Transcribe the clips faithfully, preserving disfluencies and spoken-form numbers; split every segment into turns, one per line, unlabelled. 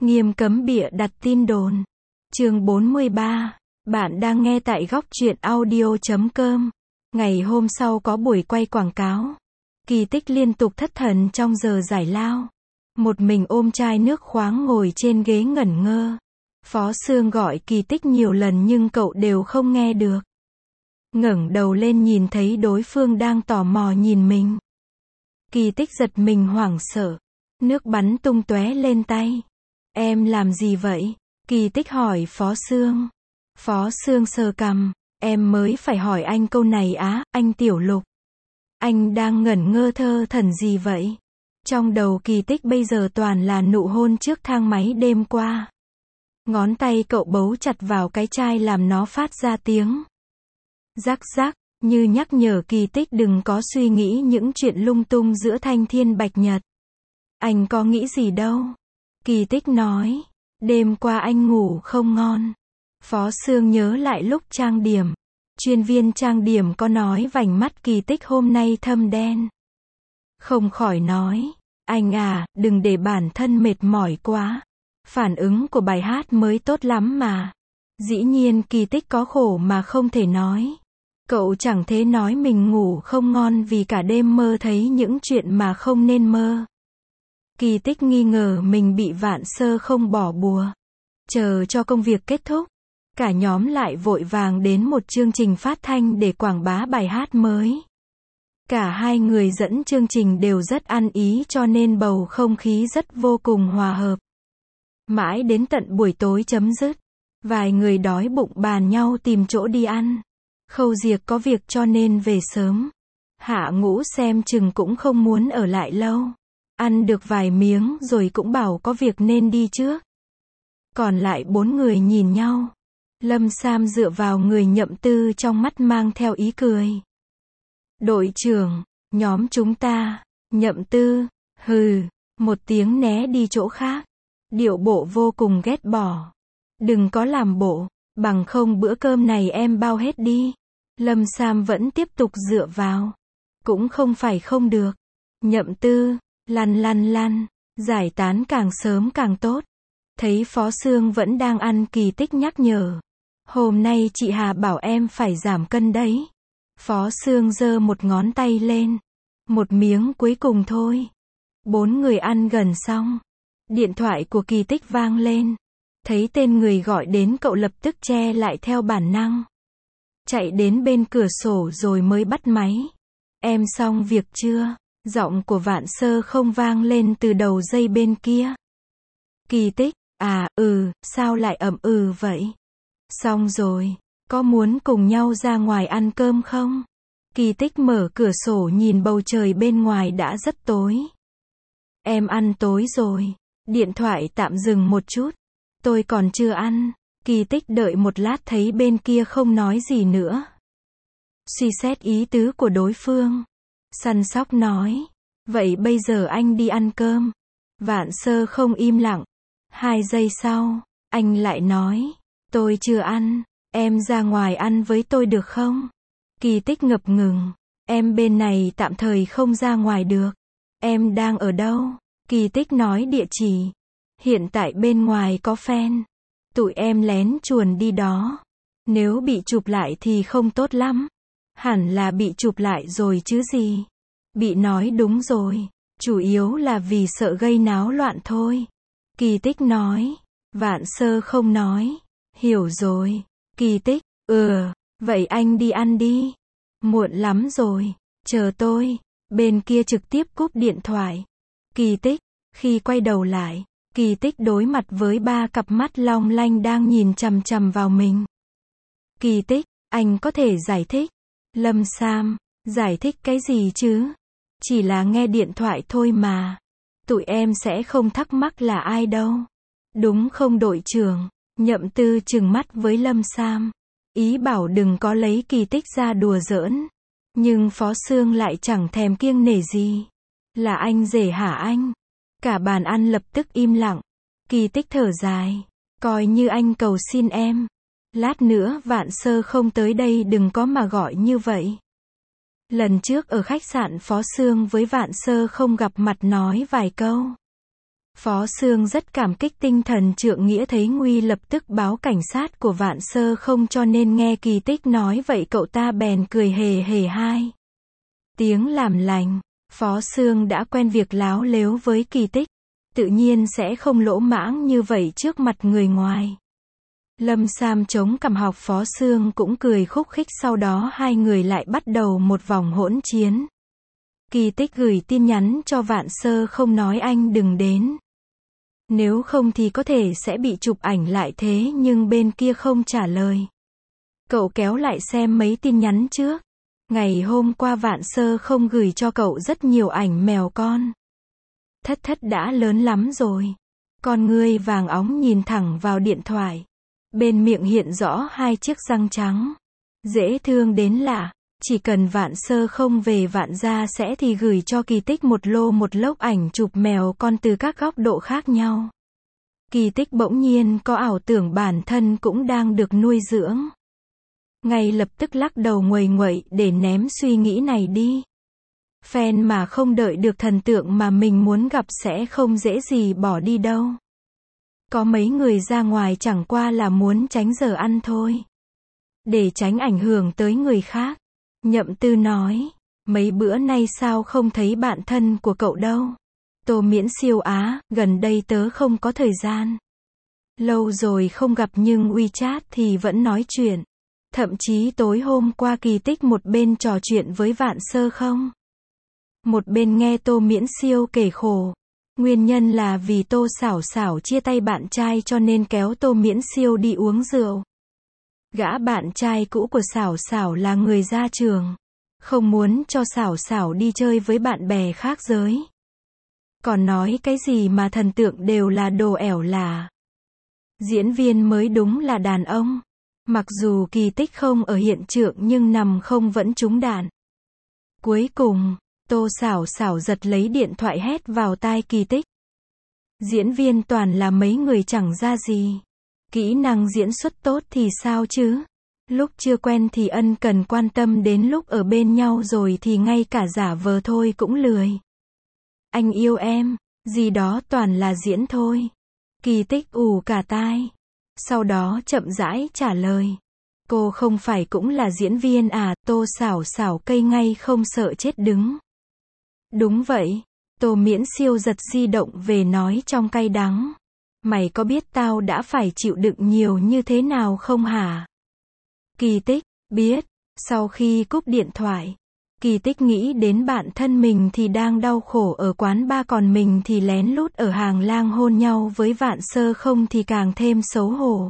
Nghiêm cấm bịa đặt tin đồn. Chương bốn mươi ba. Bạn đang nghe tại góc truyện audio chấm com. Ngày hôm sau có buổi quay quảng cáo. Kỳ Tích liên tục thất thần trong giờ giải lao. Một mình ôm chai nước khoáng ngồi trên ghế ngẩn ngơ. Phó Sương gọi Kỳ Tích nhiều lần nhưng cậu đều không nghe được. Ngẩng đầu lên nhìn thấy đối phương đang tò mò nhìn mình. Kỳ Tích giật mình hoảng sợ. Nước bắn tung tóe lên tay. Em làm gì vậy? Kỳ Tích hỏi Phó Sương. Phó Sương sờ cằm. Em mới phải hỏi anh câu này á, anh Tiểu Lục. Anh đang ngẩn ngơ thơ thẩn gì vậy? Trong đầu Kỳ Tích bây giờ toàn là nụ hôn trước thang máy đêm qua. Ngón tay cậu bấu chặt vào cái chai làm nó phát ra tiếng rắc rắc, như nhắc nhở Kỳ Tích đừng có suy nghĩ những chuyện lung tung giữa Thanh Thiên Bạch Nhật. Anh có nghĩ gì đâu. Kỳ Tích nói. Đêm qua anh ngủ không ngon. Phó Sương nhớ lại lúc trang điểm. Chuyên viên trang điểm có nói vành mắt Kỳ Tích hôm nay thâm đen. Không khỏi nói. Anh à, đừng để bản thân mệt mỏi quá. Phản ứng của bài hát mới tốt lắm mà. Dĩ nhiên Kỳ Tích có khổ mà không thể nói. Cậu chẳng thế nói mình ngủ không ngon vì cả đêm mơ thấy những chuyện mà không nên mơ. Kỳ Tích nghi ngờ mình bị Vạn Sơ không bỏ bùa. Chờ cho công việc kết thúc, cả nhóm lại vội vàng đến một chương trình phát thanh để quảng bá bài hát mới. Cả hai người dẫn chương trình đều rất ăn ý cho nên bầu không khí rất vô cùng hòa hợp. Mãi đến tận buổi tối chấm dứt, vài người đói bụng bàn nhau tìm chỗ đi ăn. Khâu Diệc có việc cho nên về sớm. Hạ Ngũ xem chừng cũng không muốn ở lại lâu. Ăn được vài miếng rồi cũng bảo có việc nên đi trước. Còn lại bốn người nhìn nhau. Lâm Sam dựa vào người Nhậm Tư trong mắt mang theo ý cười. Đội trưởng, nhóm chúng ta. Nhậm Tư, hừ, một tiếng né đi chỗ khác. Điệu bộ vô cùng ghét bỏ. Đừng có làm bộ, bằng không bữa cơm này em bao hết đi. Lâm Sam vẫn tiếp tục dựa vào. Cũng không phải không được. Nhậm Tư, lăn lăn lăn, giải tán càng sớm càng tốt. Thấy Phó Sương vẫn đang ăn, Kỳ Tích nhắc nhở. Hôm nay chị Hà bảo em phải giảm cân đấy. Phó Sương giơ một ngón tay lên. Một miếng cuối cùng thôi. Bốn người ăn gần xong. Điện thoại của Kỳ Tích vang lên. Thấy tên người gọi đến cậu lập tức che lại theo bản năng. Chạy đến bên cửa sổ rồi mới bắt máy. Em xong việc chưa? Giọng của Vạn Sơ không vang lên từ đầu dây bên kia. Kỳ Tích, à, ừ, sao lại ậm ừ vậy? Xong rồi, có muốn cùng nhau ra ngoài ăn cơm không? Kỳ Tích mở cửa sổ nhìn bầu trời bên ngoài đã rất tối. Em ăn tối rồi. Điện thoại tạm dừng một chút. Tôi còn chưa ăn. Kỳ Tích đợi một lát thấy bên kia không nói gì nữa. Suy xét ý tứ của đối phương. Săn sóc nói. Vậy bây giờ anh đi ăn cơm. Vạn Sơ không im lặng. Hai giây sau, anh lại nói. Tôi chưa ăn. Em ra ngoài ăn với tôi được không? Kỳ Tích ngập ngừng. Em bên này tạm thời không ra ngoài được. Em đang ở đâu? Kỳ Tích nói địa chỉ. Hiện tại bên ngoài có fan. Tụi em lén chuồn đi đó. Nếu bị chụp lại thì không tốt lắm. Hẳn là bị chụp lại rồi chứ gì. Bị nói đúng rồi. Chủ yếu là vì sợ gây náo loạn thôi. Kỳ Tích nói. Vạn Sơ không nói. Hiểu rồi. Kỳ Tích, ừ, vậy anh đi ăn đi. Muộn lắm rồi. Chờ tôi. Bên kia trực tiếp cúp điện thoại. Kỳ Tích, khi quay đầu lại, Kỳ Tích đối mặt với ba cặp mắt long lanh đang nhìn chằm chằm vào mình. Kỳ Tích, anh có thể giải thích. Lâm Sam, giải thích cái gì chứ? Chỉ là nghe điện thoại thôi mà. Tụi em sẽ không thắc mắc là ai đâu. Đúng không đội trưởng? Nhậm Tư trừng mắt với Lâm Sam. Ý bảo đừng có lấy Kỳ Tích ra đùa giỡn. Nhưng Phó Sương lại chẳng thèm kiêng nể gì. Là anh rể hả anh? Cả bàn ăn lập tức im lặng. Kỳ Tích thở dài. Coi như anh cầu xin em. Lát nữa Vạn Sơ không tới đây đừng có mà gọi như vậy. Lần trước ở khách sạn Phó Sương với Vạn Sơ không gặp mặt nói vài câu. Phó Sương rất cảm kích, tinh thần trượng nghĩa thấy nguy lập tức báo cảnh sát của Vạn Sơ Không, cho nên nghe Kỳ Tích nói vậy cậu ta bèn cười hề hề hai tiếng làm lành. Phó Sương đã quen việc láo lếu với Kỳ Tích, tự nhiên sẽ không lỗ mãng như vậy trước mặt người ngoài. Lâm Sam chống cằm học Phó Sương cũng cười khúc khích, sau đó hai người lại bắt đầu một vòng hỗn chiến. Kỳ Tích gửi tin nhắn cho Vạn Sơ Không nói anh đừng đến. Nếu không thì có thể sẽ bị chụp ảnh lại, thế nhưng bên kia không trả lời. Cậu kéo lại xem mấy tin nhắn trước. Ngày hôm qua Vạn Sơ Không gửi cho cậu rất nhiều ảnh mèo con. Thất Thất đã lớn lắm rồi. Con ngươi vàng óng nhìn thẳng vào điện thoại. Bên miệng hiện rõ hai chiếc răng trắng. Dễ thương đến lạ. Chỉ cần Vạn Sơ Không về Vạn gia sẽ thì gửi cho Kỳ Tích một lô một lốc ảnh chụp mèo con từ các góc độ khác nhau. Kỳ Tích bỗng nhiên có ảo tưởng bản thân cũng đang được nuôi dưỡng. Ngay lập tức lắc đầu nguầy nguậy để ném suy nghĩ này đi. Fan mà không đợi được thần tượng mà mình muốn gặp sẽ không dễ gì bỏ đi đâu. Có mấy người ra ngoài chẳng qua là muốn tránh giờ ăn thôi. Để tránh ảnh hưởng tới người khác. Nhậm Tư nói, mấy bữa nay sao không thấy bạn thân của cậu đâu. Tô Miễn Siêu á, gần đây tớ không có thời gian. Lâu rồi không gặp nhưng WeChat thì vẫn nói chuyện. Thậm chí tối hôm qua Kỳ Tích một bên trò chuyện với Vạn Sơ Không, một bên nghe Tô Miễn Siêu kể khổ. Nguyên nhân là vì Tô Xảo Xảo chia tay bạn trai cho nên kéo Tô Miễn Siêu đi uống rượu. Gã bạn trai cũ của Xảo Xảo là người ra trường, không muốn cho Xảo Xảo đi chơi với bạn bè khác giới. Còn nói cái gì mà thần tượng đều là đồ ẻo lả. Diễn viên mới đúng là đàn ông. Mặc dù Kỳ Tích không ở hiện trường nhưng nằm không vẫn trúng đạn. Cuối cùng, Tô Xảo Xảo giật lấy điện thoại hét vào tai Kỳ Tích. Diễn viên toàn là mấy người chẳng ra gì. Kỹ năng diễn xuất tốt thì sao chứ? Lúc chưa quen thì ân cần quan tâm, đến lúc ở bên nhau rồi thì ngay cả giả vờ thôi cũng lười. Anh yêu em, gì đó toàn là diễn thôi. Kỳ Tích ù cả tai. Sau đó chậm rãi trả lời. Cô không phải cũng là diễn viên à? Tô Xảo Xảo cây ngay không sợ chết đứng. Đúng vậy. Tô Miễn Siêu giật di động về nói trong cay đắng. Mày có biết tao đã phải chịu đựng nhiều như thế nào không hả? Kỳ Tích, biết. Sau khi cúp điện thoại, Kỳ Tích nghĩ đến bạn thân mình thì đang đau khổ ở quán bar, còn mình thì lén lút ở hàng lang hôn nhau với Vạn Sơ Không thì càng thêm xấu hổ.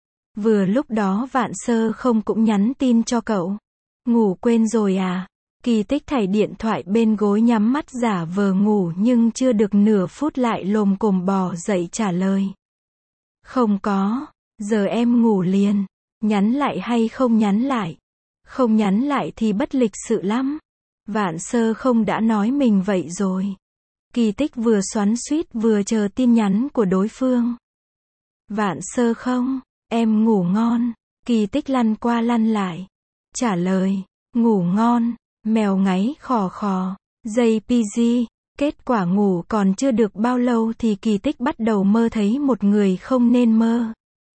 Vừa lúc đó Vạn Sơ Không cũng nhắn tin cho cậu. Ngủ quên rồi à? Kỳ Tích thảy điện thoại bên gối, nhắm mắt giả vờ ngủ, nhưng chưa được nửa phút lại lồm cồm bò dậy trả lời. Không có, giờ em ngủ liền. Nhắn lại hay không nhắn lại? Không nhắn lại thì bất lịch sự lắm. Vạn Sơ Không đã nói mình vậy rồi. Kỳ Tích vừa xoắn xuýt vừa chờ tin nhắn của đối phương. Vạn Sơ Không, em ngủ ngon. Kỳ Tích lăn qua lăn lại. Trả lời, ngủ ngon. Mèo ngáy khò khò. gi pê giê. Kết quả ngủ còn chưa được bao lâu thì Kỳ Tích bắt đầu mơ thấy một người không nên mơ.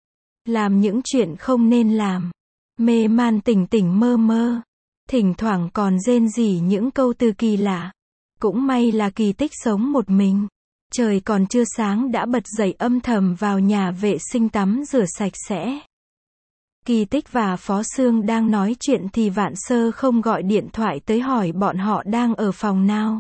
Làm những chuyện không nên làm. Mê man tỉnh tỉnh mơ mơ. Thỉnh thoảng còn rên rỉ những câu từ kỳ lạ. Cũng may là Kỳ Tích sống một mình. Trời còn chưa sáng đã bật dậy âm thầm vào nhà vệ sinh tắm rửa sạch sẽ. Kỳ Tích và Phó Sương đang nói chuyện thì Vạn Sơ Không gọi điện thoại tới hỏi bọn họ đang ở phòng nào.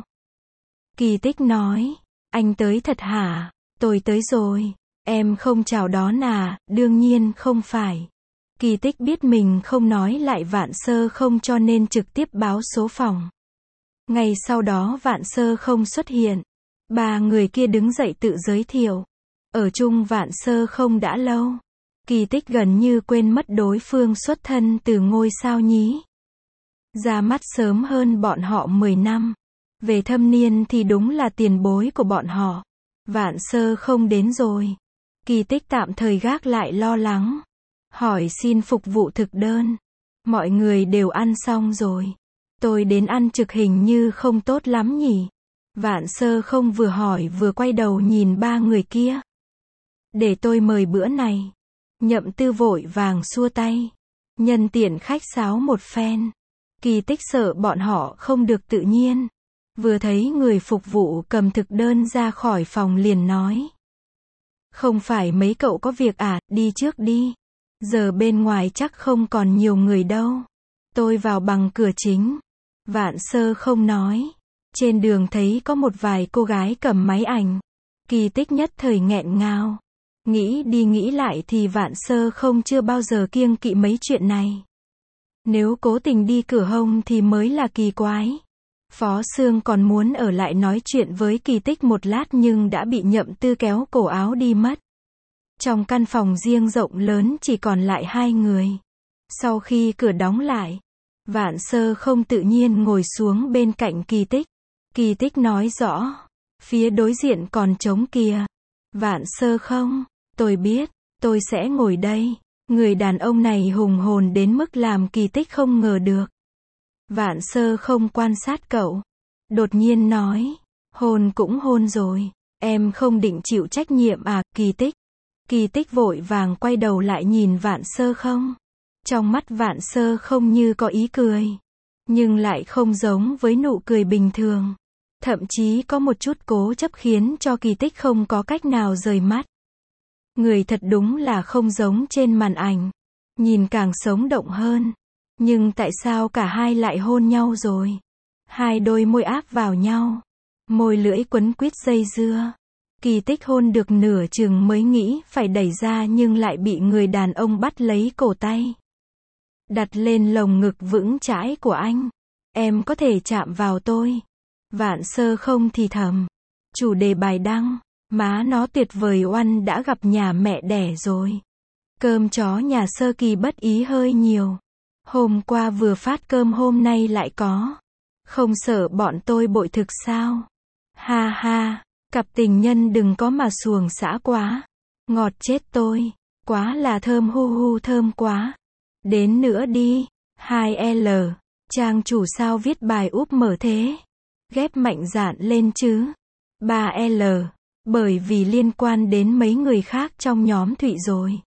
Kỳ Tích nói, anh tới thật hả? Tôi tới rồi. Em không chào đón à? Đương nhiên không phải. Kỳ Tích biết mình không nói lại Vạn Sơ Không cho nên trực tiếp báo số phòng. Ngay sau đó Vạn Sơ Không xuất hiện. Ba người kia đứng dậy tự giới thiệu. Ở chung Vạn Sơ Không đã lâu. Kỳ Tích gần như quên mất đối phương xuất thân từ ngôi sao nhí. Ra mắt sớm hơn bọn họ mười năm. Về thâm niên thì đúng là tiền bối của bọn họ. Vạn Sơ Không đến rồi. Kỳ Tích tạm thời gác lại lo lắng. Hỏi xin phục vụ thực đơn. Mọi người đều ăn xong rồi. Tôi đến ăn trực hình như không tốt lắm nhỉ. Vạn Sơ không vừa hỏi vừa quay đầu nhìn ba người kia. Để tôi mời bữa này. Nhậm Tư vội vàng xua tay. Nhân tiện khách sáo một phen. Kỳ Tích sợ bọn họ không được tự nhiên. Vừa thấy người phục vụ cầm thực đơn ra khỏi phòng liền nói. Không phải mấy cậu có việc à, đi trước đi. Giờ bên ngoài chắc không còn nhiều người đâu. Tôi vào bằng cửa chính. Vạn Sơ không nói. Trên đường thấy có một vài cô gái cầm máy ảnh. Kỳ Tích nhất thời nghẹn ngào. Nghĩ đi nghĩ lại thì Vạn Sơ không chưa bao giờ kiêng kỵ mấy chuyện này. Nếu cố tình đi cửa hông thì mới là kỳ quái. Phó Sương còn muốn ở lại nói chuyện với Kỳ Tích một lát nhưng đã bị Nhậm Tư kéo cổ áo đi mất. Trong căn phòng riêng rộng lớn chỉ còn lại hai người. Sau khi cửa đóng lại, Vạn Sơ không tự nhiên ngồi xuống bên cạnh Kỳ Tích. Kỳ Tích nói rõ, phía đối diện còn trống kìa. Vạn Sơ không, tôi biết, tôi sẽ ngồi đây. Người đàn ông này hùng hồn đến mức làm Kỳ Tích không ngờ được. Vạn Sơ không quan sát cậu. Đột nhiên nói, hôn cũng hôn rồi. Em không định chịu trách nhiệm à, Kỳ Tích. Kỳ Tích vội vàng quay đầu lại nhìn Vạn Sơ không. Trong mắt Vạn Sơ không như có ý cười. Nhưng lại không giống với nụ cười bình thường. Thậm chí có một chút cố chấp khiến cho Kỳ Tích không có cách nào rời mắt. Người thật đúng là không giống trên màn ảnh. Nhìn càng sống động hơn. Nhưng tại sao cả hai lại hôn nhau rồi? Hai đôi môi áp vào nhau. Môi lưỡi quấn quýt dây dưa. Kỳ Tích hôn được nửa chừng mới nghĩ phải đẩy ra nhưng lại bị người đàn ông bắt lấy cổ tay. Đặt lên lồng ngực vững chãi của anh. Em có thể chạm vào tôi. Vạn Sơ không thì thầm. Chủ đề bài đăng. Má nó tuyệt vời, oăn đã gặp nhà mẹ đẻ rồi. Cơm chó nhà Sơ Kỳ bất ý hơi nhiều. Hôm qua vừa phát cơm hôm nay lại có. Không sợ bọn tôi bội thực sao? Ha ha, cặp tình nhân đừng có mà xuồng xã quá. Ngọt chết tôi. Quá là thơm, hu hu thơm quá. Đến nữa đi. hai L. Trang chủ sao viết bài úp mở thế? Ghép mạnh dạn lên chứ. ba L. Bởi vì liên quan đến mấy người khác trong nhóm Thụy rồi.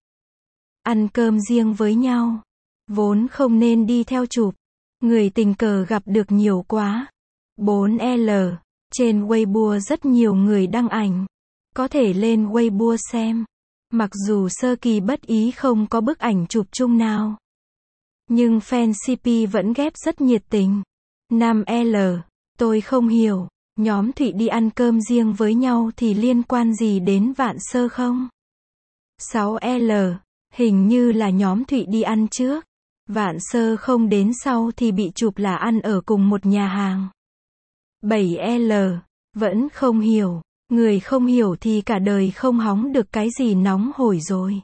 Ăn cơm riêng với nhau. Vốn không nên đi theo chụp. Người tình cờ gặp được nhiều quá. bốn L. Trên Weibo rất nhiều người đăng ảnh. Có thể lên Weibo xem. Mặc dù Sơ Kỳ bất ý không có bức ảnh chụp chung nào. Nhưng fan xê pê vẫn ghép rất nhiệt tình. năm L. Tôi không hiểu. Nhóm Thụy đi ăn cơm riêng với nhau thì liên quan gì đến Vạn Sơ không? sáu L. Hình như là nhóm Thụy đi ăn trước. Vạn Sơ không đến sau thì bị chụp là ăn ở cùng một nhà hàng. bảy L. Vẫn không hiểu. Người không hiểu thì cả đời không hóng được cái gì nóng hổi rồi.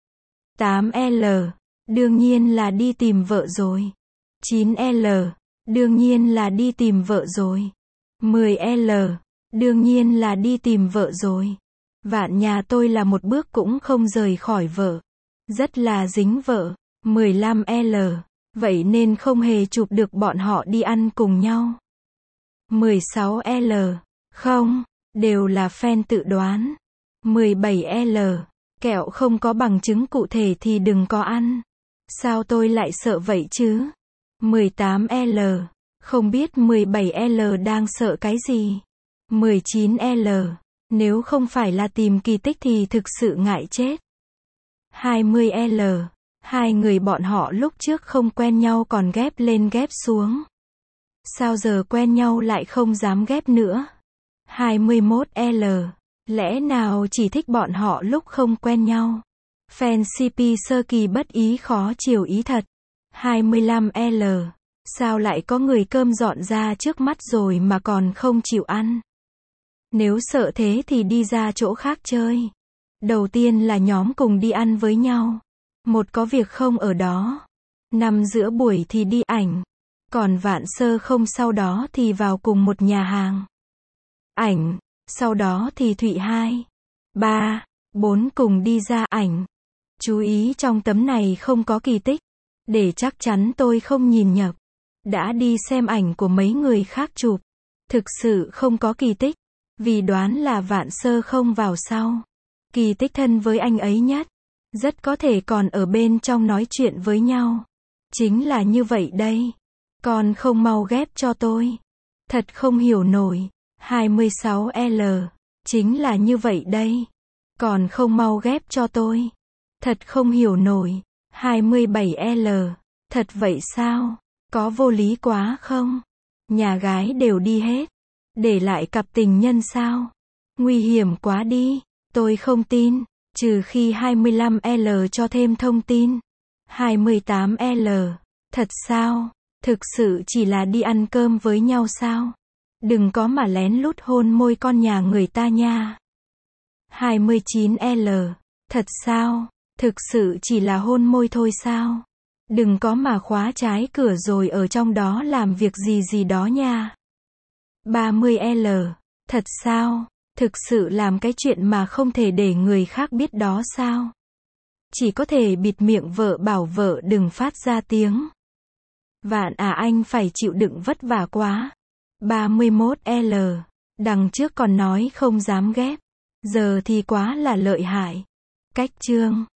tám L. Đương nhiên là đi tìm vợ rồi. chín L. Đương nhiên là đi tìm vợ rồi. mười L. Đương nhiên là đi tìm vợ rồi. Vạn nhà tôi là một bước cũng không rời khỏi vợ. Rất là dính vợ. mười lăm L. Vậy nên không hề chụp được bọn họ đi ăn cùng nhau. mười sáu L. Không, đều là fan tự đoán. mười bảy L. Kẹo không có bằng chứng cụ thể thì đừng có ăn. Sao tôi lại sợ vậy chứ? mười tám L. Không biết mười bảy L đang sợ cái gì? mười chín L. Nếu không phải là tìm Kỳ Tích thì thực sự ngại chết. hai mươi L. Hai người bọn họ lúc trước không quen nhau còn ghép lên ghép xuống. Sao giờ quen nhau lại không dám ghép nữa? hai mươi mốt L. Lẽ nào chỉ thích bọn họ lúc không quen nhau? Fan xê pê Sơ Kỳ bất ý khó chiều ý thật. hai mươi lăm L. Sao lại có người cơm dọn ra trước mắt rồi mà còn không chịu ăn? Nếu sợ thế thì đi ra chỗ khác chơi. Đầu tiên là nhóm cùng đi ăn với nhau. Một có việc không ở đó. Năm giữa buổi thì đi ảnh. Còn Vạn Sơ không sau đó thì vào cùng một nhà hàng. Ảnh. Sau đó thì Thụy hai, ba, bốn cùng đi ra ảnh. Chú ý trong tấm này không có Kỳ Tích. Để chắc chắn tôi không nhìn nhập. Đã đi xem ảnh của mấy người khác chụp. Thực sự không có kỳ tích. Vì đoán là Vạn Sơ không vào sau. Kỳ tích thân với anh ấy nhất. Rất có thể còn ở bên trong nói chuyện với nhau. Chính là như vậy đây. Con không mau ghép cho tôi. Thật không hiểu nổi. hai mươi sáu L. Chính là như vậy đây. Còn không mau ghép cho tôi. Thật không hiểu nổi. hai mươi bảy L. Thật vậy sao? Có vô lý quá không? Nhà gái đều đi hết. Để lại cặp tình nhân sao? Nguy hiểm quá đi. Tôi không tin. Trừ khi hai mươi lăm L cho thêm thông tin. hai mươi tám L. Thật sao? Thực sự chỉ là đi ăn cơm với nhau sao? Đừng có mà lén lút hôn môi con nhà người ta nha. hai mươi chín L. Thật sao? Thực sự chỉ là hôn môi thôi sao? Đừng có mà khóa trái cửa rồi ở trong đó làm việc gì gì đó nha. ba mươi L. Thật sao? Thực sự làm cái chuyện mà không thể để người khác biết đó sao? Chỉ có thể bịt miệng vợ bảo vợ đừng phát ra tiếng. Vạn à anh phải chịu đựng vất vả quá. ba mươi mốt L. Đằng trước còn nói không dám ghép. Giờ thì quá là lợi hại. Cách chương.